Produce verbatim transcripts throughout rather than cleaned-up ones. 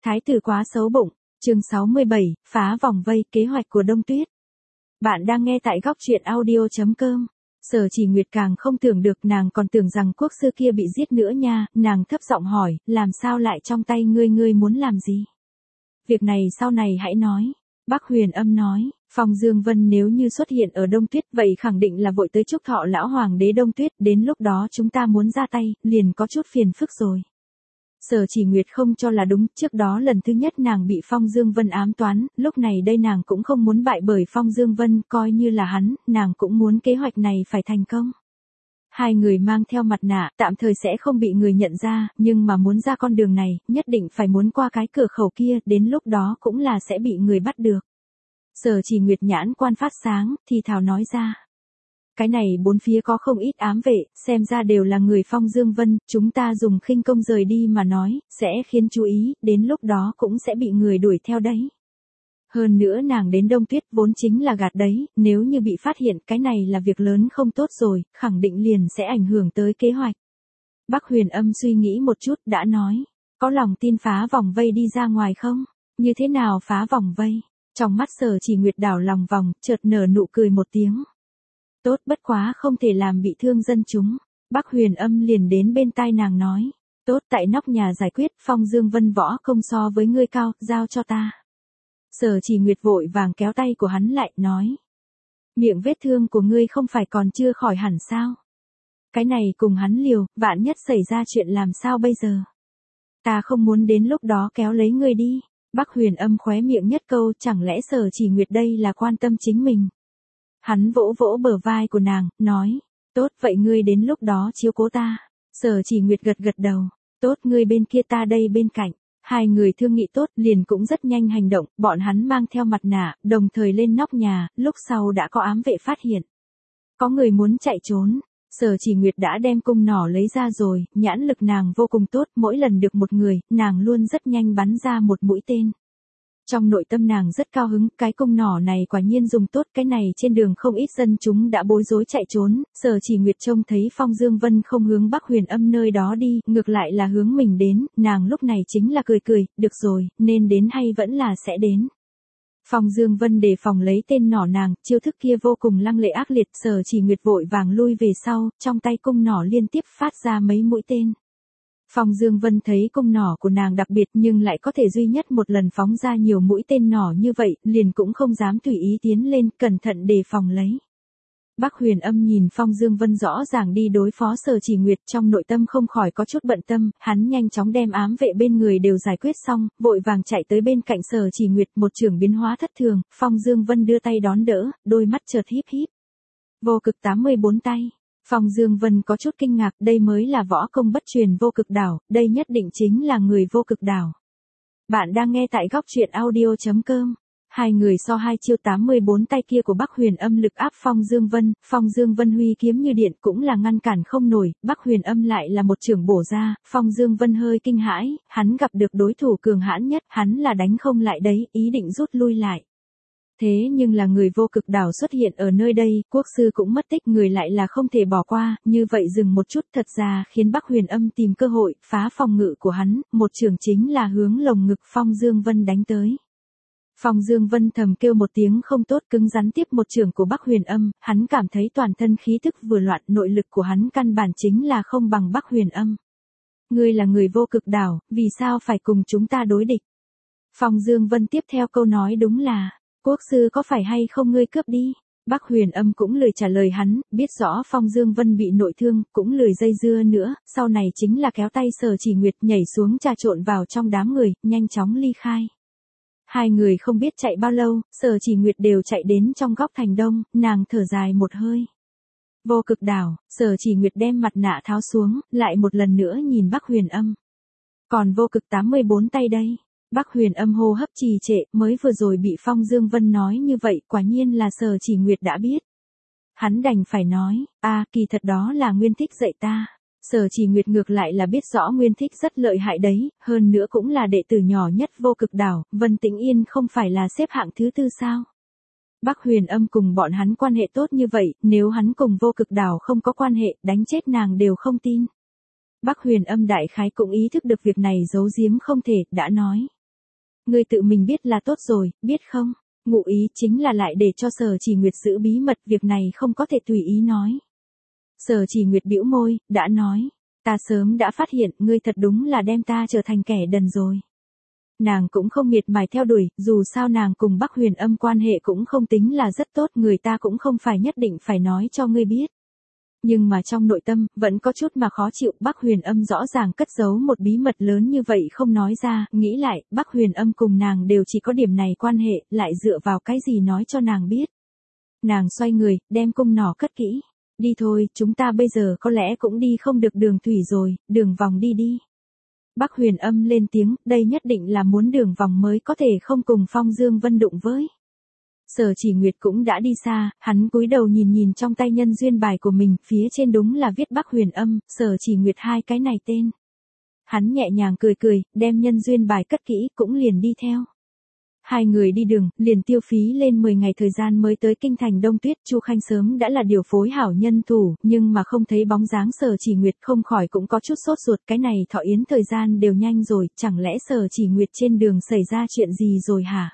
Thái tử quá xấu bụng, chương sáu mươi bảy, phá vòng vây, kế hoạch của Đông Tuyết. Bạn đang nghe tại góc truyện audio chấm com. Sở Chỉ Nguyệt càng không tưởng được, nàng còn tưởng rằng quốc sư kia bị giết nữa nha, nàng thấp giọng hỏi, làm sao lại trong tay ngươi, ngươi muốn làm gì? Việc này sau này hãy nói. Bắc Huyền Âm nói, Phong Dương Vân nếu như xuất hiện ở Đông Tuyết vậy khẳng định là vội tới chúc thọ lão hoàng đế Đông Tuyết, đến lúc đó chúng ta muốn ra tay, liền có chút phiền phức rồi. Sở Chỉ Nguyệt không cho là đúng, trước đó lần thứ nhất nàng bị Phong Dương Vân ám toán, lúc này đây nàng cũng không muốn bại bởi Phong Dương Vân, coi như là hắn, nàng cũng muốn kế hoạch này phải thành công. Hai người mang theo mặt nạ, tạm thời sẽ không bị người nhận ra, nhưng mà muốn ra con đường này, nhất định phải muốn qua cái cửa khẩu kia, đến lúc đó cũng là sẽ bị người bắt được. Sở Chỉ Nguyệt nhãn quan phát sáng, thì thào nói ra. Cái này bốn phía có không ít ám vệ, xem ra đều là người Phong Dương Vân, chúng ta dùng khinh công rời đi mà nói, sẽ khiến chú ý, đến lúc đó cũng sẽ bị người đuổi theo đấy. Hơn nữa nàng đến Đông Tuyết vốn chính là gạt đấy, nếu như bị phát hiện cái này là việc lớn không tốt rồi, khẳng định liền sẽ ảnh hưởng tới kế hoạch. Bắc Huyền Âm suy nghĩ một chút đã nói, có lòng tin phá vòng vây đi ra ngoài không? Như thế nào phá vòng vây? Trong mắt Sở Chỉ Nguyệt đảo lòng vòng, chợt nở nụ cười một tiếng. Tốt, bất quá không thể làm bị thương dân chúng. Bắc Huyền Âm liền đến bên tai nàng nói. Tốt, tại nóc nhà giải quyết, Phong Dương Vân võ công so với ngươi cao, giao cho ta. Sở Chỉ Nguyệt vội vàng kéo tay của hắn lại, nói. Miệng vết thương của ngươi không phải còn chưa khỏi hẳn sao? Cái này cùng hắn liều, vạn nhất xảy ra chuyện làm sao bây giờ? Ta không muốn đến lúc đó kéo lấy ngươi đi. Bắc Huyền Âm khóe miệng nhất câu, chẳng lẽ Sở Chỉ Nguyệt đây là quan tâm chính mình? Hắn vỗ vỗ bờ vai của nàng, nói, tốt vậy ngươi đến lúc đó chiếu cố ta. Sở Chỉ Nguyệt gật gật đầu, tốt ngươi bên kia ta đây bên cạnh. Hai người thương nghị tốt liền cũng rất nhanh hành động, bọn hắn mang theo mặt nạ, đồng thời lên nóc nhà, lúc sau đã có ám vệ phát hiện. Có người muốn chạy trốn, Sở Chỉ Nguyệt đã đem cung nỏ lấy ra rồi, nhãn lực nàng vô cùng tốt, mỗi lần được một người, nàng luôn rất nhanh bắn ra một mũi tên. Trong nội tâm nàng rất cao hứng, cái cung nỏ này quả nhiên dùng tốt, cái này trên đường không ít dân chúng đã bối rối chạy trốn, Sở Chỉ Nguyệt trông thấy Phong Dương Vân không hướng Bắc Huyền Âm nơi đó đi, ngược lại là hướng mình đến, nàng lúc này chính là cười cười, được rồi, nên đến hay vẫn là sẽ đến. Phong Dương Vân đề phòng lấy tên nỏ nàng, chiêu thức kia vô cùng lăng lệ ác liệt, Sở Chỉ Nguyệt vội vàng lui về sau, trong tay cung nỏ liên tiếp phát ra mấy mũi tên. Phong Dương Vân thấy cung nỏ của nàng đặc biệt nhưng lại có thể duy nhất một lần phóng ra nhiều mũi tên nỏ như vậy, liền cũng không dám tùy ý tiến lên, cẩn thận đề phòng lấy. Bắc Huyền Âm nhìn Phong Dương Vân rõ ràng đi đối phó Sở Chỉ Nguyệt, trong nội tâm không khỏi có chút bận tâm, hắn nhanh chóng đem ám vệ bên người đều giải quyết xong, vội vàng chạy tới bên cạnh Sở Chỉ Nguyệt, một trường biến hóa thất thường, Phong Dương Vân đưa tay đón đỡ, đôi mắt chợt híp híp. Vô cực tám mươi bốn tay. Phong Dương Vân có chút kinh ngạc, đây mới là võ công bất truyền vô cực đảo, đây nhất định chính là người vô cực đảo. Bạn đang nghe tại góc truyện audio chấm com. Hai người so hai chiêu tám mươi bốn tay kia của Bắc Huyền Âm lực áp Phong Dương Vân, Phong Dương Vân huy kiếm như điện cũng là ngăn cản không nổi, Bắc Huyền Âm lại là một chưởng bổ ra, Phong Dương Vân hơi kinh hãi, hắn gặp được đối thủ cường hãn nhất, hắn là đánh không lại đấy, ý định rút lui lại. Thế nhưng là người vô cực đảo xuất hiện ở nơi đây, quốc sư cũng mất tích, người lại là không thể bỏ qua, như vậy dừng một chút thật ra khiến Bắc Huyền Âm tìm cơ hội, phá phòng ngự của hắn, một trường chính là hướng lồng ngực Phong Dương Vân đánh tới. Phong Dương Vân thầm kêu một tiếng không tốt, cứng rắn tiếp một trường của Bắc Huyền Âm, hắn cảm thấy toàn thân khí thức vừa loạn, nội lực của hắn căn bản chính là không bằng Bắc Huyền Âm. Ngươi là người vô cực đảo, vì sao phải cùng chúng ta đối địch? Phong Dương Vân tiếp theo câu nói đúng là, quốc sư có phải hay không ngươi cướp đi? Bắc Huyền Âm cũng lười trả lời hắn, biết rõ Phong Dương Vân bị nội thương, cũng lười dây dưa nữa, sau này chính là kéo tay Sở Chỉ Nguyệt nhảy xuống trà trộn vào trong đám người, nhanh chóng ly khai. Hai người không biết chạy bao lâu, Sở Chỉ Nguyệt đều chạy đến trong góc thành đông, nàng thở dài một hơi. Vô cực đảo, Sở Chỉ Nguyệt đem mặt nạ tháo xuống, lại một lần nữa nhìn Bắc Huyền Âm. Còn vô cực tám mươi bốn tay đây. Bắc Huyền Âm hô hấp trì trệ, mới vừa rồi bị Phong Dương Vân nói như vậy, quả nhiên là Sở Chỉ Nguyệt đã biết. Hắn đành phải nói, a kỳ thật đó là Nguyên Thích dạy ta. Sở Chỉ Nguyệt ngược lại là biết rõ Nguyên Thích rất lợi hại đấy, hơn nữa cũng là đệ tử nhỏ nhất vô cực đảo, Vân Tĩnh Yên không phải là xếp hạng thứ tư sao? Bắc Huyền Âm cùng bọn hắn quan hệ tốt như vậy, nếu hắn cùng vô cực đảo không có quan hệ, đánh chết nàng đều không tin. Bắc Huyền Âm đại khái cũng ý thức được việc này giấu giếm không thể, đã nói. Ngươi tự mình biết là tốt rồi, biết không? Ngụ ý chính là lại để cho Sở Chỉ Nguyệt giữ bí mật, việc này không có thể tùy ý nói. Sở Chỉ Nguyệt bĩu môi, đã nói, ta sớm đã phát hiện, ngươi thật đúng là đem ta trở thành kẻ đần rồi. Nàng cũng không miệt mài theo đuổi, dù sao nàng cùng Bắc Huyền Âm quan hệ cũng không tính là rất tốt, người ta cũng không phải nhất định phải nói cho ngươi biết. Nhưng mà trong nội tâm, vẫn có chút mà khó chịu, Bắc Huyền Âm rõ ràng cất giấu một bí mật lớn như vậy không nói ra, nghĩ lại, Bắc Huyền Âm cùng nàng đều chỉ có điểm này quan hệ, lại dựa vào cái gì nói cho nàng biết. Nàng xoay người, đem cung nỏ cất kỹ. Đi thôi, chúng ta bây giờ có lẽ cũng đi không được đường thủy rồi, đường vòng đi đi. Bắc Huyền Âm lên tiếng, đây nhất định là muốn đường vòng mới có thể không cùng Phong Dương Vân đụng với. Sở Chỉ Nguyệt cũng đã đi xa, hắn cúi đầu nhìn nhìn trong tay nhân duyên bài của mình, phía trên đúng là viết Bắc Huyền Âm, Sở Chỉ Nguyệt hai cái này tên. Hắn nhẹ nhàng cười cười, đem nhân duyên bài cất kỹ, cũng liền đi theo. Hai người đi đường, liền tiêu phí lên mười ngày thời gian mới tới kinh thành Đông Tuyết. Chu Khanh sớm đã là điều phối hảo nhân thủ, nhưng mà không thấy bóng dáng Sở Chỉ Nguyệt, không khỏi cũng có chút sốt ruột, cái này thọ yến thời gian đều nhanh rồi, chẳng lẽ Sở Chỉ Nguyệt trên đường xảy ra chuyện gì rồi hả?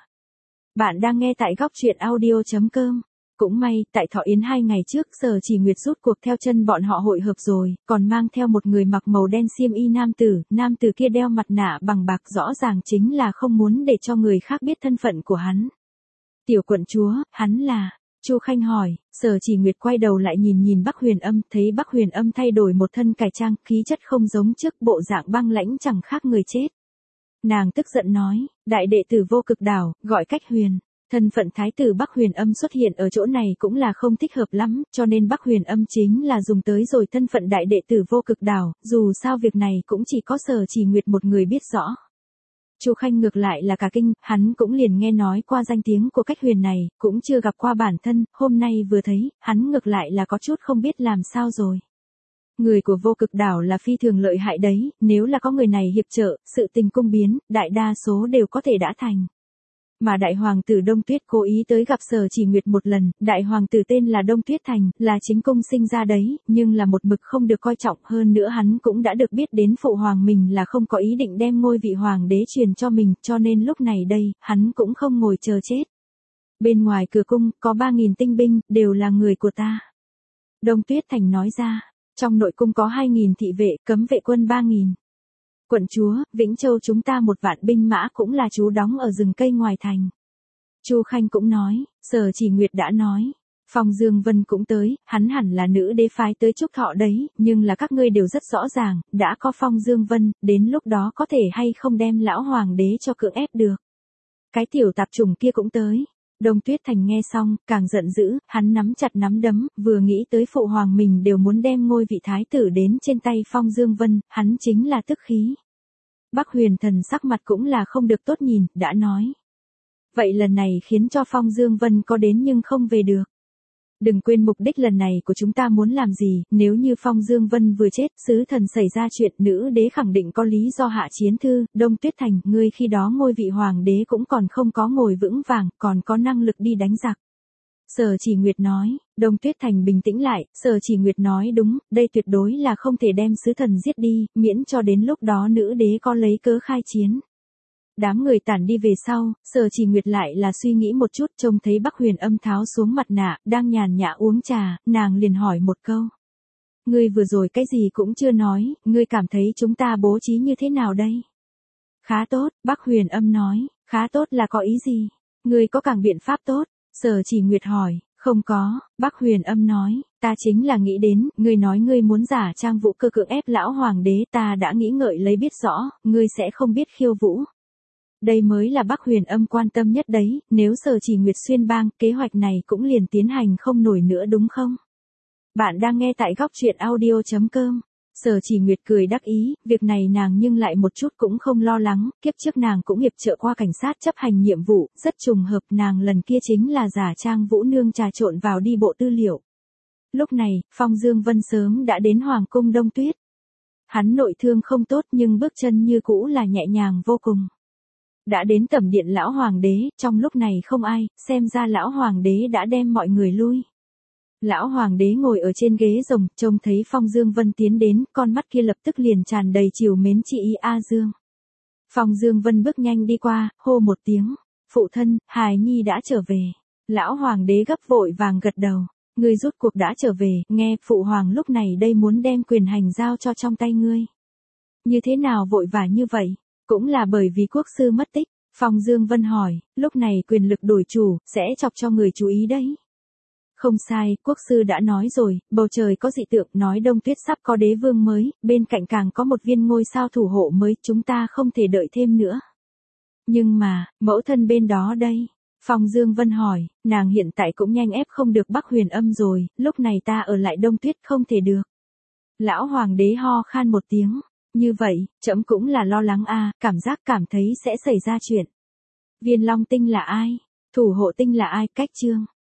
Bạn đang nghe tại góc truyện audio chấm com. Cũng may, tại thọ yến hai ngày trước, Sở Chỉ Nguyệt rút cuộc theo chân bọn họ hội hợp rồi, còn mang theo một người mặc màu đen xiêm y nam tử, nam tử kia đeo mặt nạ bằng bạc, rõ ràng chính là không muốn để cho người khác biết thân phận của hắn. Tiểu quận chúa, hắn là... Chu Khanh hỏi. Sở Chỉ Nguyệt quay đầu lại nhìn nhìn Bắc Huyền Âm, thấy Bắc Huyền Âm thay đổi một thân cải trang, khí chất không giống trước, bộ dạng băng lãnh chẳng khác người chết. Nàng tức giận nói, đại đệ tử Vô Cực Đảo, gọi Cách Huyền. Thân phận thái tử Bắc Huyền Âm xuất hiện ở chỗ này cũng là không thích hợp lắm, cho nên Bắc Huyền Âm chính là dùng tới rồi thân phận đại đệ tử Vô Cực Đảo, dù sao việc này cũng chỉ có Sở Chỉ Nguyệt một người biết rõ. Chu Khanh ngược lại là cả kinh, hắn cũng liền nghe nói qua danh tiếng của Cách Huyền này, cũng chưa gặp qua bản thân, hôm nay vừa thấy, hắn ngược lại là có chút không biết làm sao rồi. Người của Vô Cực Đảo là phi thường lợi hại đấy, nếu là có người này hiệp trợ, sự tình cung biến, đại đa số đều có thể đã thành. Mà đại hoàng tử Đông Tuyết cố ý tới gặp Sở Chỉ Nguyệt một lần, đại hoàng tử tên là Đông Tuyết Thành, là chính cung sinh ra đấy, nhưng là một mực không được coi trọng, hơn nữa hắn cũng đã được biết đến phụ hoàng mình là không có ý định đem ngôi vị hoàng đế truyền cho mình, cho nên lúc này đây, hắn cũng không ngồi chờ chết. Bên ngoài cửa cung, có ba nghìn tinh binh, đều là người của ta. Đông Tuyết Thành nói ra, trong nội cung có hai nghìn thị vệ, cấm vệ quân ba nghìn. Quận chúa, Vĩnh Châu chúng ta một vạn binh mã cũng là trú đóng ở rừng cây ngoài thành. Chu Khanh cũng nói, Sở Chỉ Nguyệt đã nói, Phong Dương Vân cũng tới, hắn hẳn là nữ đế phái tới chúc thọ đấy, nhưng là các ngươi đều rất rõ ràng, đã có Phong Dương Vân, đến lúc đó có thể hay không đem lão hoàng đế cho cưỡng ép được. Cái tiểu tạp chủng kia cũng tới. Đông Tuyết Thành nghe xong, càng giận dữ, hắn nắm chặt nắm đấm, vừa nghĩ tới phụ hoàng mình đều muốn đem ngôi vị thái tử đến trên tay Phong Dương Vân, hắn chính là tức khí. Bắc Huyền Thần sắc mặt cũng là không được tốt nhìn, đã nói. Vậy lần này khiến cho Phong Dương Vân có đến nhưng không về được. Đừng quên mục đích lần này của chúng ta muốn làm gì, nếu như Phong Dương Vân vừa chết, sứ thần xảy ra chuyện, nữ đế khẳng định có lý do hạ chiến thư, Đông Tuyết Thành, ngươi khi đó ngôi vị hoàng đế cũng còn không có ngồi vững vàng, còn có năng lực đi đánh giặc. Sở Chỉ Nguyệt nói. Đông Tuyết Thành bình tĩnh lại, Sở Chỉ Nguyệt nói đúng, đây tuyệt đối là không thể đem sứ thần giết đi, miễn cho đến lúc đó nữ đế có lấy cớ khai chiến. Đám người tản đi về sau, Sở Chỉ Nguyệt lại là suy nghĩ một chút, trông thấy Bắc Huyền Âm tháo xuống mặt nạ, đang nhàn nhã uống trà, nàng liền hỏi một câu. Ngươi vừa rồi cái gì cũng chưa nói, ngươi cảm thấy chúng ta bố trí như thế nào đây? Khá tốt, Bắc Huyền Âm nói, khá tốt là có ý gì? Ngươi có càng biện pháp tốt? Sở Chỉ Nguyệt hỏi. Không có, Bắc Huyền Âm nói, ta chính là nghĩ đến, ngươi nói ngươi muốn giả trang Vũ Cơ cưỡng ép lão hoàng đế, ta đã nghĩ ngợi lấy biết rõ, ngươi sẽ không biết khiêu vũ. Đây mới là Bắc Huyền Âm quan tâm nhất đấy, nếu Sở Chỉ Nguyệt xuyên bang, kế hoạch này cũng liền tiến hành không nổi nữa đúng không? Bạn đang nghe tại góc truyện audio chấm com. Sở Chỉ Nguyệt cười đắc ý, việc này nàng nhưng lại một chút cũng không lo lắng, kiếp trước nàng cũng hiệp trợ qua cảnh sát chấp hành nhiệm vụ, rất trùng hợp, nàng lần kia chính là giả trang Vũ Nương trà trộn vào đi bộ tư liệu. Lúc này, Phong Dương Vân sớm đã đến Hoàng cung Đông Tuyết. Hắn nội thương không tốt nhưng bước chân như cũ là nhẹ nhàng vô cùng. Đã đến tẩm điện lão hoàng đế, trong lúc này không ai, xem ra lão hoàng đế đã đem mọi người lui. Lão hoàng đế ngồi ở trên ghế rồng, trông thấy Phong Dương Vân tiến đến, con mắt kia lập tức liền tràn đầy trìu mến chị ý A Dương. Phong Dương Vân bước nhanh đi qua, hô một tiếng. Phụ thân, hài nhi đã trở về. Lão hoàng đế gấp vội vàng gật đầu. Ngươi rút cuộc đã trở về, nghe, phụ hoàng lúc này đây muốn đem quyền hành giao cho trong tay ngươi. Như thế nào vội vã như vậy? Cũng là bởi vì quốc sư mất tích. Phong Dương Vân hỏi, lúc này quyền lực đổi chủ, sẽ chọc cho người chú ý đấy. Không sai, quốc sư đã nói rồi, bầu trời có dị tượng, nói Đông Tuyết sắp có đế vương mới, bên cạnh càng có một viên ngôi sao thủ hộ mới, chúng ta không thể đợi thêm nữa. Nhưng mà, mẫu thân bên đó đây. Phong Dương Vân hỏi, nàng hiện tại cũng nhanh ép không được Bắc Huyền Âm rồi, lúc này ta ở lại Đông Tuyết không thể được. Lão hoàng đế ho khan một tiếng, như vậy, trẫm cũng là lo lắng a, cảm giác cảm thấy sẽ xảy ra chuyện. Viên Long Tinh là ai? Thủ hộ tinh là ai? Cách chương.